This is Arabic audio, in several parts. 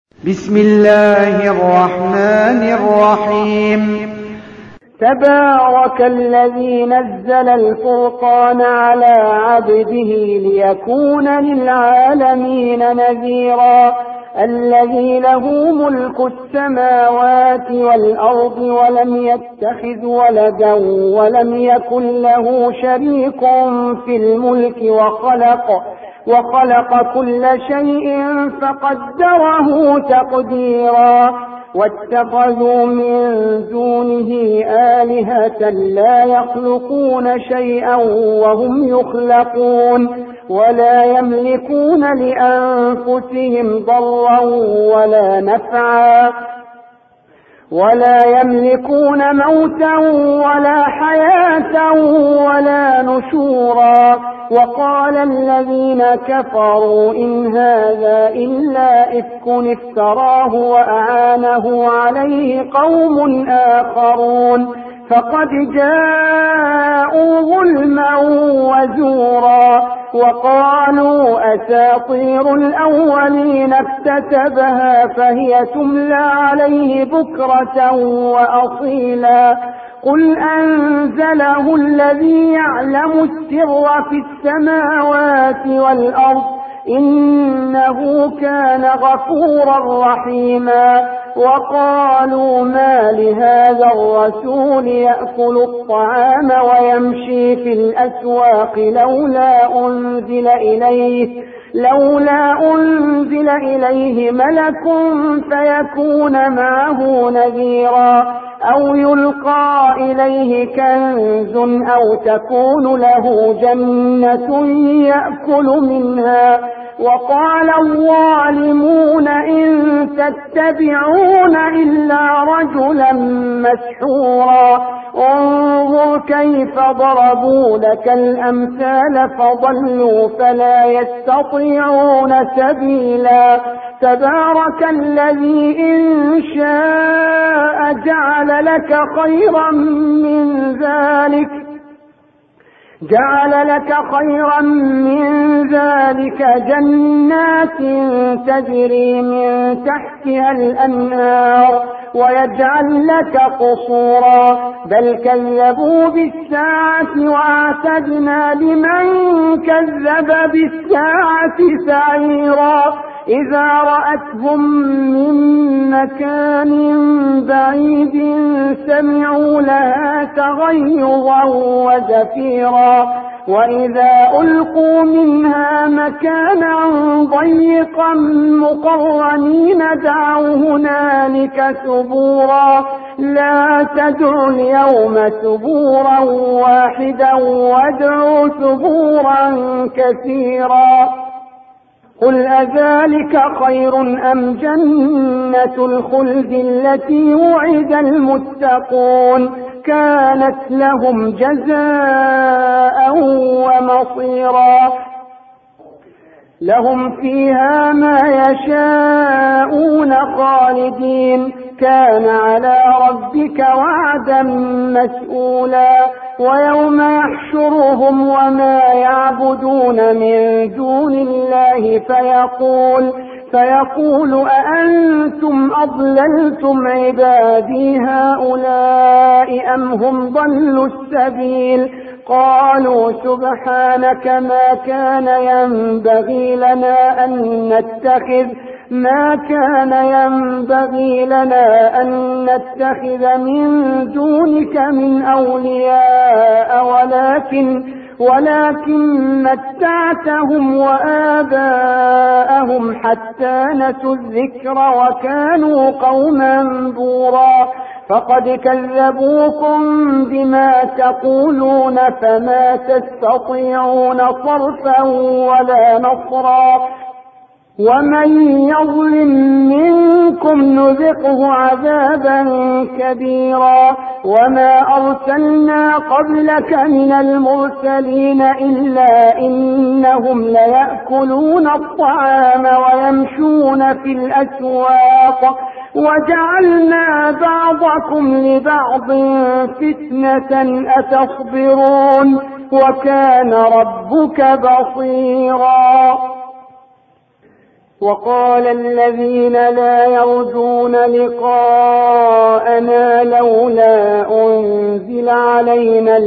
بسم الله الرحمن الرحيم. تبارك الذي نزل الفرقان على عبده ليكون للعالمين نذيرا. الذي له ملك السماوات والأرض ولم يتخذ ولدا ولم يكن له شريك في الملك وخلق كل شيء فقدره تقديرا. واتخذوا من دونه آلهة لا يخلقون شيئا وهم يخلقون ولا يملكون لأنفسهم ضرا ولا نفعا ولا يملكون موتا ولا حياة ولا نشورا. وقال الذين كفروا إن هذا إلا إفك افتراه وأعانه عليه قوم آخرون فقد جاءوا ظلما وزورا. وقالوا أساطير الأولين اكتتبها فهي تملى عليه بكرة وأصيلا. قل أنزله الذي يعلم السر في السماوات والأرض إنه كان غفورا رحيما. وقالوا ما لهذا الرسول يأكل الطعام ويمشي في الأسواق لولا أنزل إليه ملك فيكون معه نذيرا أو يلقى إليه كنز أو تكون له جنة يأكل منها. وقال الظالمون إن تتبعون إلا رجلا مسحورا. انظر كيف ضربوا لك الأمثال فضلوا فلا يستطيعون سبيلا. تبارك الذي إن شاء جعل لك خيرا من ذلك جنات تجري من تحتها الأنهار ويجعل لك قصورا. بل كذبوا بالساعة وأعتدنا لمن كذب بالساعة سعيرا. إذا رأتهم من مكان بعيد سمعوا لها تغيظا وزفيرا. وإذا ألقوا منها مكانا ضيقا مقرنين دعوا هنالك ثبورا. لا تدعوا اليوم ثبورا واحدا وادعوا ثبورا كثيرا. قل أذلك خير أم جنة الخلد التي وعد المتقون كانت لهم جزاء ومصيرا. لهم فيها ما يشاءون خالدين كان على ربك وعدا مسئولا. ويوم يحشرهم وما يعبدون من دون الله فيقول أأنتم أضللتم عبادي هؤلاء أم هم ضلوا السبيل. قالوا سبحانك ما كان ينبغي لنا أن نتخذ من دونك من أولياء ولكن متعتهم وآباءهم حتى نسوا الذكر وكانوا قوما بورا. فقد كذبوكم بما تقولون فما تستطيعون صرفا ولا نصرا. ومن يظلم منكم نذقه عذابا كبيرا. وما أرسلنا قبلك من المرسلين إلا إنهم ليأكلون الطعام ويمشون في الأسواق وجعلنا بعضكم لبعض فتنة أتصبرون وكان ربك بصيرا. وقال الذين لا يرجون لقاءنا لولا أنزل علينا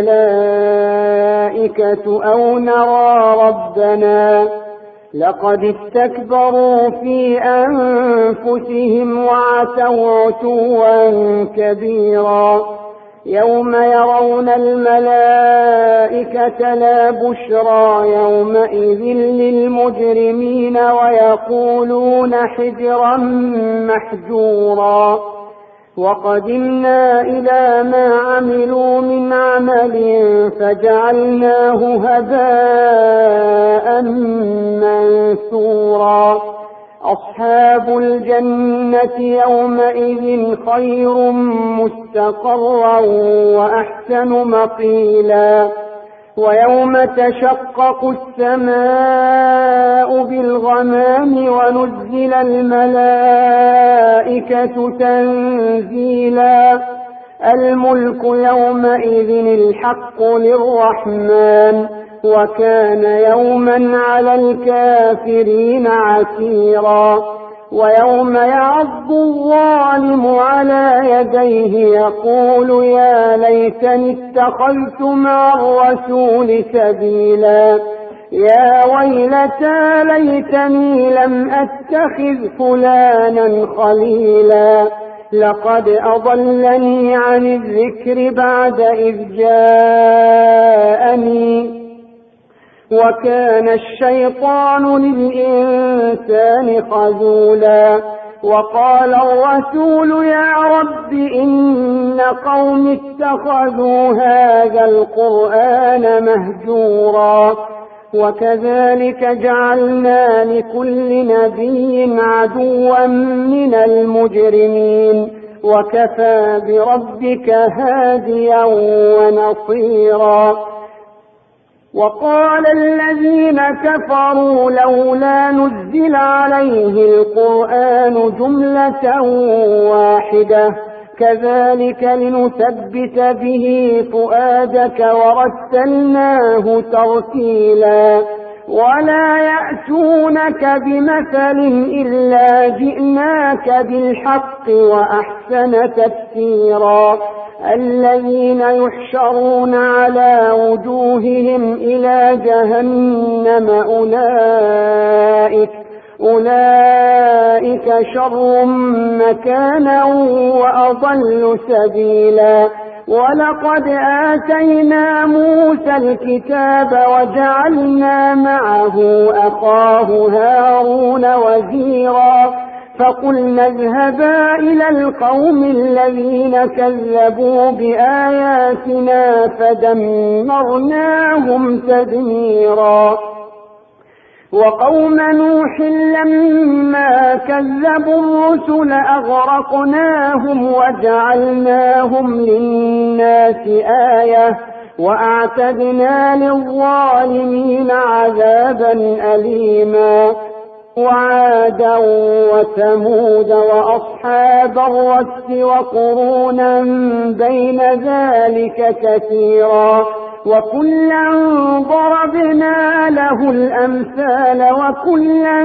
الملائكة أو نرى ربنا لقد استكبروا في أنفسهم وعتوا عتوا كبيرا يوم يرون الملائكة لا بشرى يومئذ للمجرمين ويقولون حجرا محجورا وقدمنا إلى ما عملوا من عمل فجعلناه هباء منثورا أصحاب الجنة يومئذ خير مستقرا وأحسن مقيلا ويوم تشقق السماء بالغمام ونزل الملائكة تنزيلا الملك يومئذ الحق للرحمن وكان يوما على الكافرين عسيرا ويوم يعض الظالم على يديه يقول يا ليتني اتخذت مع الرسول سبيلا يا ويلتى ليتني لم أتخذ فلانا خليلا لقد أضلني عن الذكر بعد إذ جاءني وكان الشيطان للإنسان خذولا وقال الرسول يا رب إن قوم اتخذوا هذا القرآن مهجورا وكذلك جعلنا لكل نبي عدوا من المجرمين وكفى بربك هاديا ونصيرا وقال الذين كفروا لولا نزل عليه القرآن جملة واحدة كذلك لنثبت به فؤادك ورتلناه ترتيلا ولا يأتونك بمثل إلا جئناك بالحق وأحسن تفسيرا الذين يحشرون على وجوههم إلى جهنم أولئك شر مكانا وأضل سبيلا ولقد آتينا موسى الكتاب وجعلنا معه أخاه هارون وزيرا فقلنا اذهبا إلى القوم الذين كذبوا بآياتنا فدمرناهم تدميرا وقوم نوح لما كذبوا الرسل أغرقناهم وجعلناهم للناس آية وأعتدنا للظالمين عذابا أليما وعادا وثمود وأصحاب الرس وقرونا بين ذلك كثيرا وكلا ضربنا له الأمثال وكلا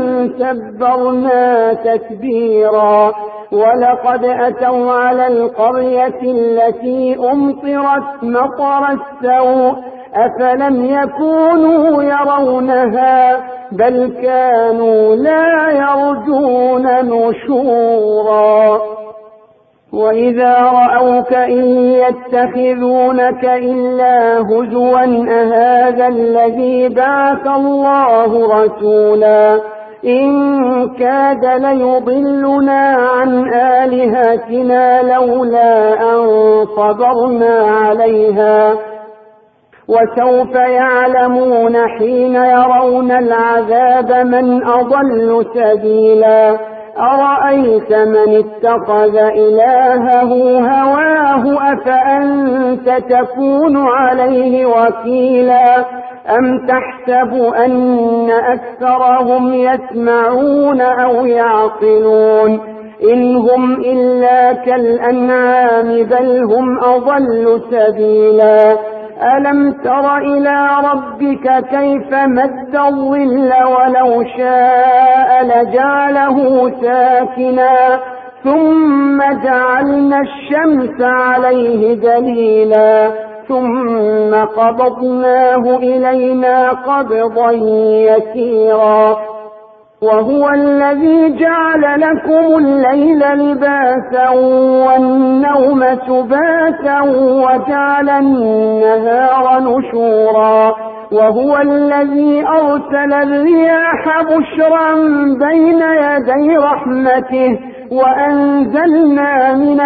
تبرنا تتبيرا ولقد أتوا على القرية التي أمطرت مطر السوء أفلم يكونوا يرونها بل كانوا لا يرجون نشورا وإذا رأوك إن يتخذونك إلا هزوا أهذا الذي بعث الله رسولا إن كاد ليضلنا عن آلهتنا لولا أن صبرنا عليها وسوف يعلمون حين يرون العذاب من أضل سبيلا أرأيت من اتخذ إلهه هواه أفأنت تكون عليه وكيلا أم تحسب أن أكثرهم يسمعون أو يعقلون إن هم إلا كالأنعام بل هم أضل سبيلا ألم تر إلى ربك كيف مد الظل ولو شاء لجعله ساكنا ثم جعلنا الشمس عليه دليلا ثم قبضناه إلينا قبضا يسيرا وهو الذي جعل لكم الليل لباسا والنوم سباتا وجعل النهار نشورا وهو الذي أرسل الرياح بشرا بين يدي رحمته وأنزلنا من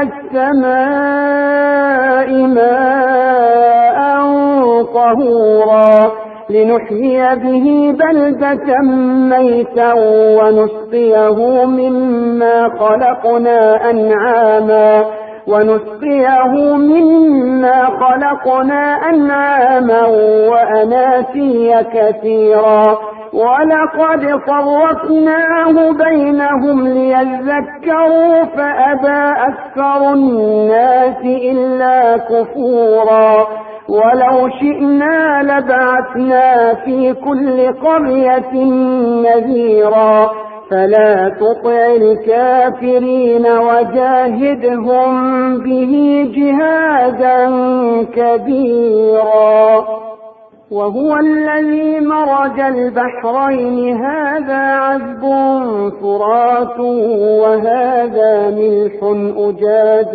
السماء ماء طهورا لنحيي به بلدة ميتا ونسقيه مما خلقنا أنعاما وأناسيا كثيرا ولقد صرفناه بينهم ليذكروا فأبى أكثر الناس إلا كفورا ولو شئنا لبعثنا في كل قرية نذيرا فلا تطع الكافرين وجاهدهم به جهادا كبيرا وهو الذي مرج البحرين هذا عذب فرات وهذا ملح أجاج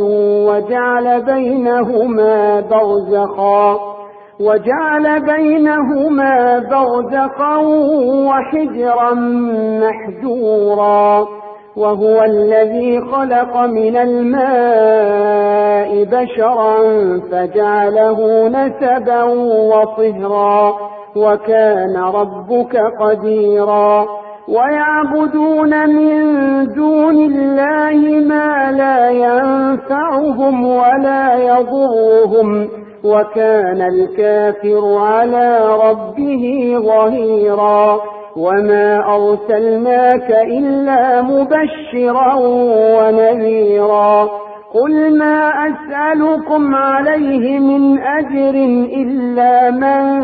وجعل بينهما برزخا وحجرا محجورا وهو الذي خلق من الماء بشرا فجعله نسبا وصهرا وكان ربك قديرا ويعبدون من دون الله ما لا ينفعهم ولا يضرهم وكان الكافر على ربه ظهيرا وما أرسلناك إلا مبشرا ونذيرا قل ما أسألكم عليه من أجر إلا من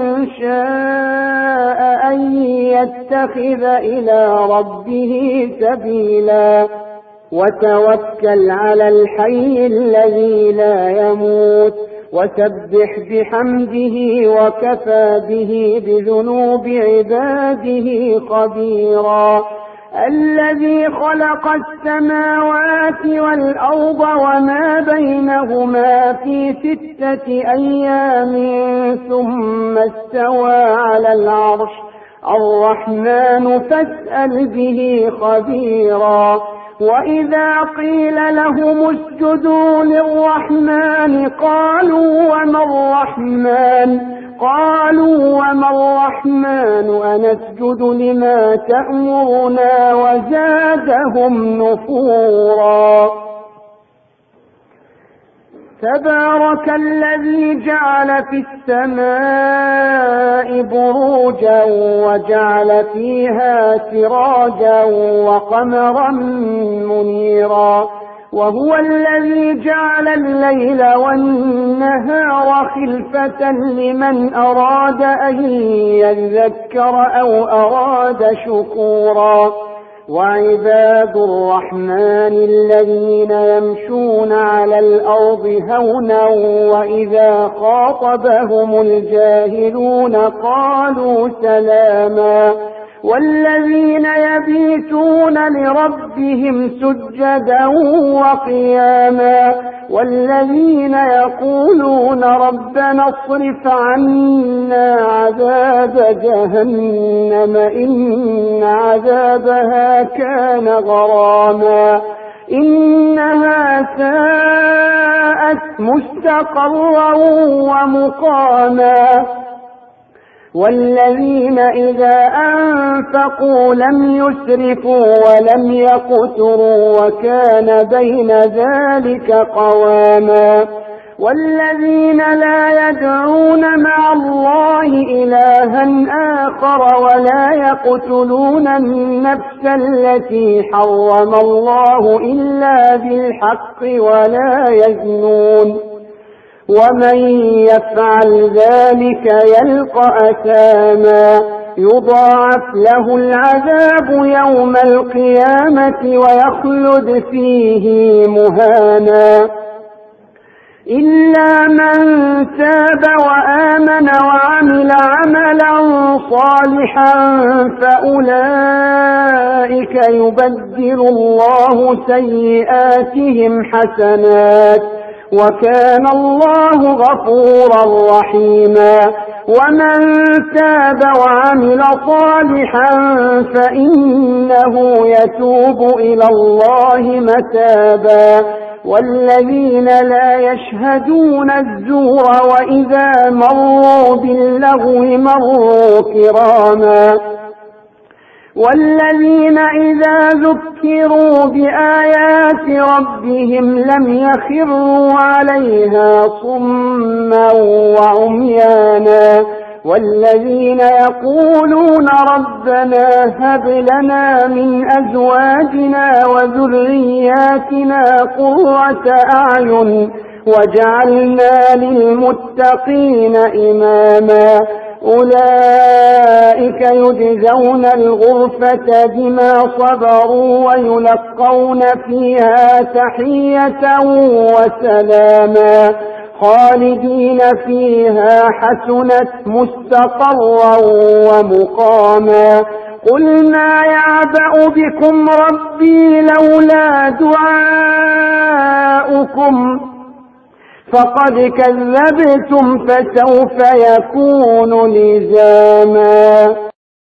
شاء أن يتخذ إلى ربه سبيلا وتوكل على الحي الذي لا يموت وسبح بحمده وكفى به بذنوب عباده خبيرا الذي خلق السماوات والأرض وما بينهما في 6 أيام ثم استوى على العرش الرحمن فاسأل به خبيرا وإذا قيل لهم اسجدوا للرحمن قالوا وما الرحمن أنسجد لما تأمرنا وزادهم نفورا تبارك الذي جعل في السماء بروجا وجعل فيها سراجا وقمرا منيرا وهو الذي جعل الليل والنهار خلفة لمن أراد أن يذكر أو أراد شكورا وعباد الرحمن الذين يمشون على الأرض هونا وإذا خاطبهم الجاهلون قالوا سلاما والذين يبيتون لربهم سجدا وقياما والذين يقولون ربنا اصرف عنا عذاب جهنم إن عذابها كان غراما إنها ساءت مستقرا ومقاما والذين إذا أنفقوا لم يسرفوا ولم يقتروا وكان بين ذلك قواما والذين لا يدعون مع الله إلها آخر ولا يقتلون النفس التي حرم الله إلا بالحق ومن يفعل ذلك يلقى أثاما يضاعف له العذاب يوم القيامة ويخلد فيه مهانا إلا من تاب وآمن وعمل عملا صالحا فأولئك يبدل الله سيئاتهم حسنات وكان الله غفورا رحيما ومن تاب وعمل صالحا فإنه يتوب إلى الله متابا والذين لا يشهدون الزور وإذا مروا باللغو مروا كراما والذين إذا ذكروا بآيات ربهم لم يخروا عليها صما وعميانا والذين يقولون ربنا هب لنا من أزواجنا وذرياتنا قرة أعين وجعلنا للمتقين إماما أولئك يجزون الغرفة بما صبروا ويلقون فيها تحية وسلاما خالدين فيها حسنت مستقرا ومقاما قل ما يعبأ بكم ربي لولا دعاؤكم فقد كذبتم فسوف يكون لزاما